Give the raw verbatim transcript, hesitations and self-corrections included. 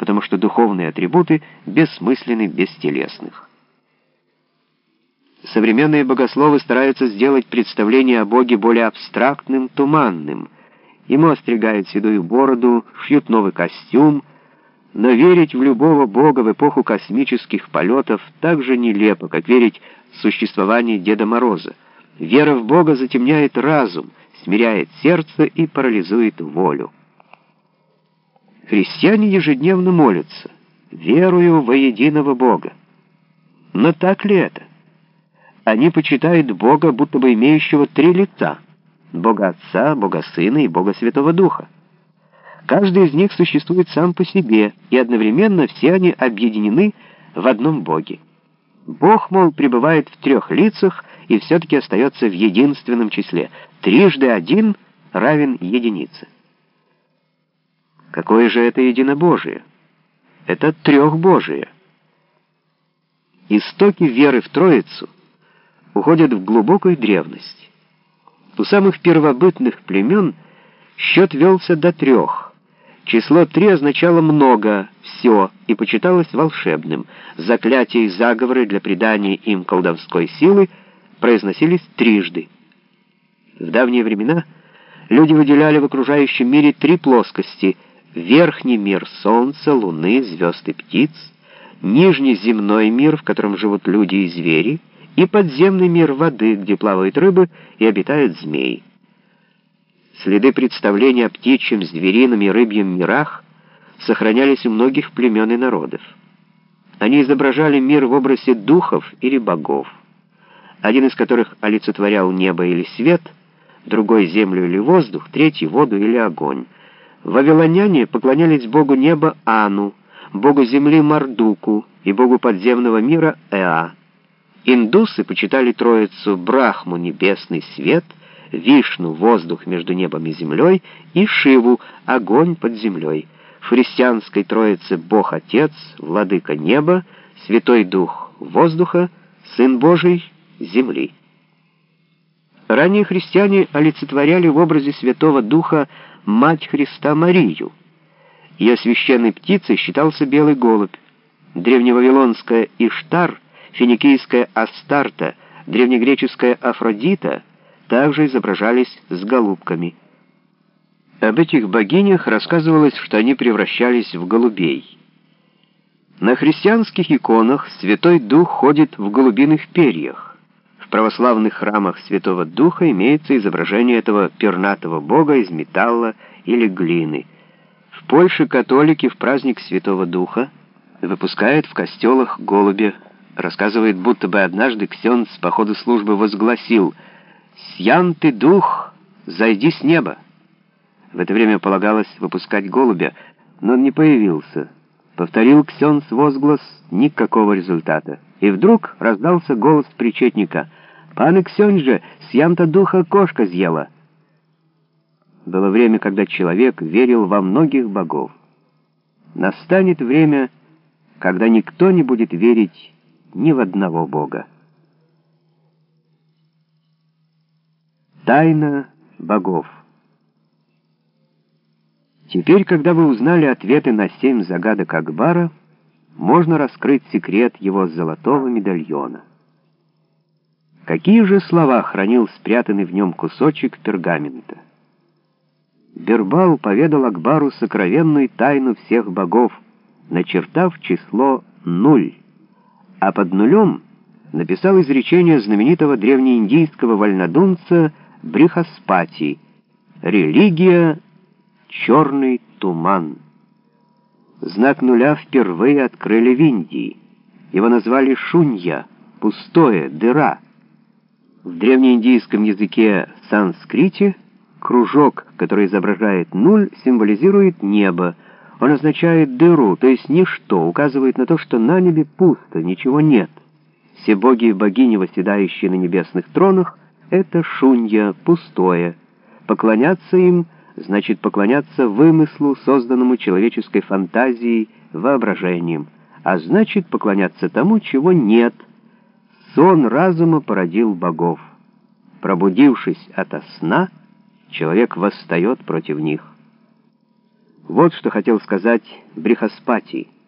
потому что духовные атрибуты бессмысленны без телесных. Современные богословы стараются сделать представление о Боге более абстрактным, туманным. Ему остригают седую бороду, шьют новый костюм, но верить в любого Бога в эпоху космических полетов так же нелепо, как верить в существование Деда Мороза. Вера в Бога затемняет разум, смиряет сердце и парализует волю. Христиане ежедневно молятся: «Верую во единого Бога». Но так ли это? Они почитают Бога, будто бы имеющего три лица: Бога Отца, Бога Сына и Бога Святого Духа. Каждый из них существует сам по себе, и одновременно все они объединены в одном Боге. Бог, мол, пребывает в трех лицах и все-таки остается в единственном числе. Трижды один равен единице. Какое же это единобожие? Это трехбожие. Истоки веры в Троицу уходят в глубокую древность. У самых первобытных племен счет велся до трех. Число три означало много, все, и почиталось волшебным. Заклятия и заговоры для придания им колдовской силы произносились трижды. В давние времена люди выделяли в окружающем мире три плоскости: верхний мир солнца, луны, звезд и птиц, нижний земной мир, в котором живут люди и звери, и подземный мир воды, где плавают рыбы и обитают змеи. Следы представления о птичьем, зверином и рыбьем мирах сохранялись у многих племен и народов. Они изображали мир в образе духов или богов, один из которых олицетворял небо или свет, другой — землю или воздух, третий — воду или огонь. Вавилоняне поклонялись богу неба Ану, богу земли Мардуку и богу подземного мира Эа. Индусы почитали Троицу Брахму — небесный свет, Вишну — воздух между небом и землей, и Шиву — огонь под землей. В христианской Троице Бог Отец, Владыка неба, Святой Дух воздуха, Сын Божий земли. Ранние христиане олицетворяли в образе Святого Духа Мать Христа Марию. Ее священной птицей считался белый голубь. Древневавилонская Иштар, финикийская Астарта, древнегреческая Афродита также изображались с голубками. Об этих богинях рассказывалось, что они превращались в голубей. На христианских иконах Святой Дух ходит в голубиных перьях. В православных храмах Святого Духа имеется изображение этого пернатого бога из металла или глины. В Польше католики в праздник Святого Духа выпускают в костелах голубя. Рассказывает, будто бы однажды ксёндз по ходу службы возгласил: «Сьян ты, дух, зайди с неба». В это время полагалось выпускать голубя, но он не появился. Повторил ксёндз возглас — никакого результата. И вдруг раздался голос причетника: «Пане ксёндже, сьям-то духа кошка съела». Было время, когда человек верил во многих богов. Настанет время, когда никто не будет верить ни в одного бога. Тайна богов. Теперь, когда вы узнали ответы на семь загадок Акбара, можно раскрыть секрет его золотого медальона. Какие же слова хранил спрятанный в нем кусочек пергамента? Бирбал поведал Акбару сокровенную тайну всех богов, начертав число нуль, а под нулем написал изречение знаменитого древнеиндийского вольнодумца Брихаспати: «Религия — черный туман». Знак нуля впервые открыли в Индии. Его назвали шунья — пустое, дыра. В древнеиндийском языке санскрите кружок, который изображает нуль, символизирует небо. Он означает дыру, то есть ничто, указывает на то, что на небе пусто, ничего нет. Все боги и богини, восседающие на небесных тронах, — это шунья, пустое. Поклоняться им — значит поклоняться вымыслу, созданному человеческой фантазией, воображением, а значит поклоняться тому, чего нет. Сон разума породил богов. Пробудившись ото сна, человек восстает против них. Вот что хотел сказать Брихаспати.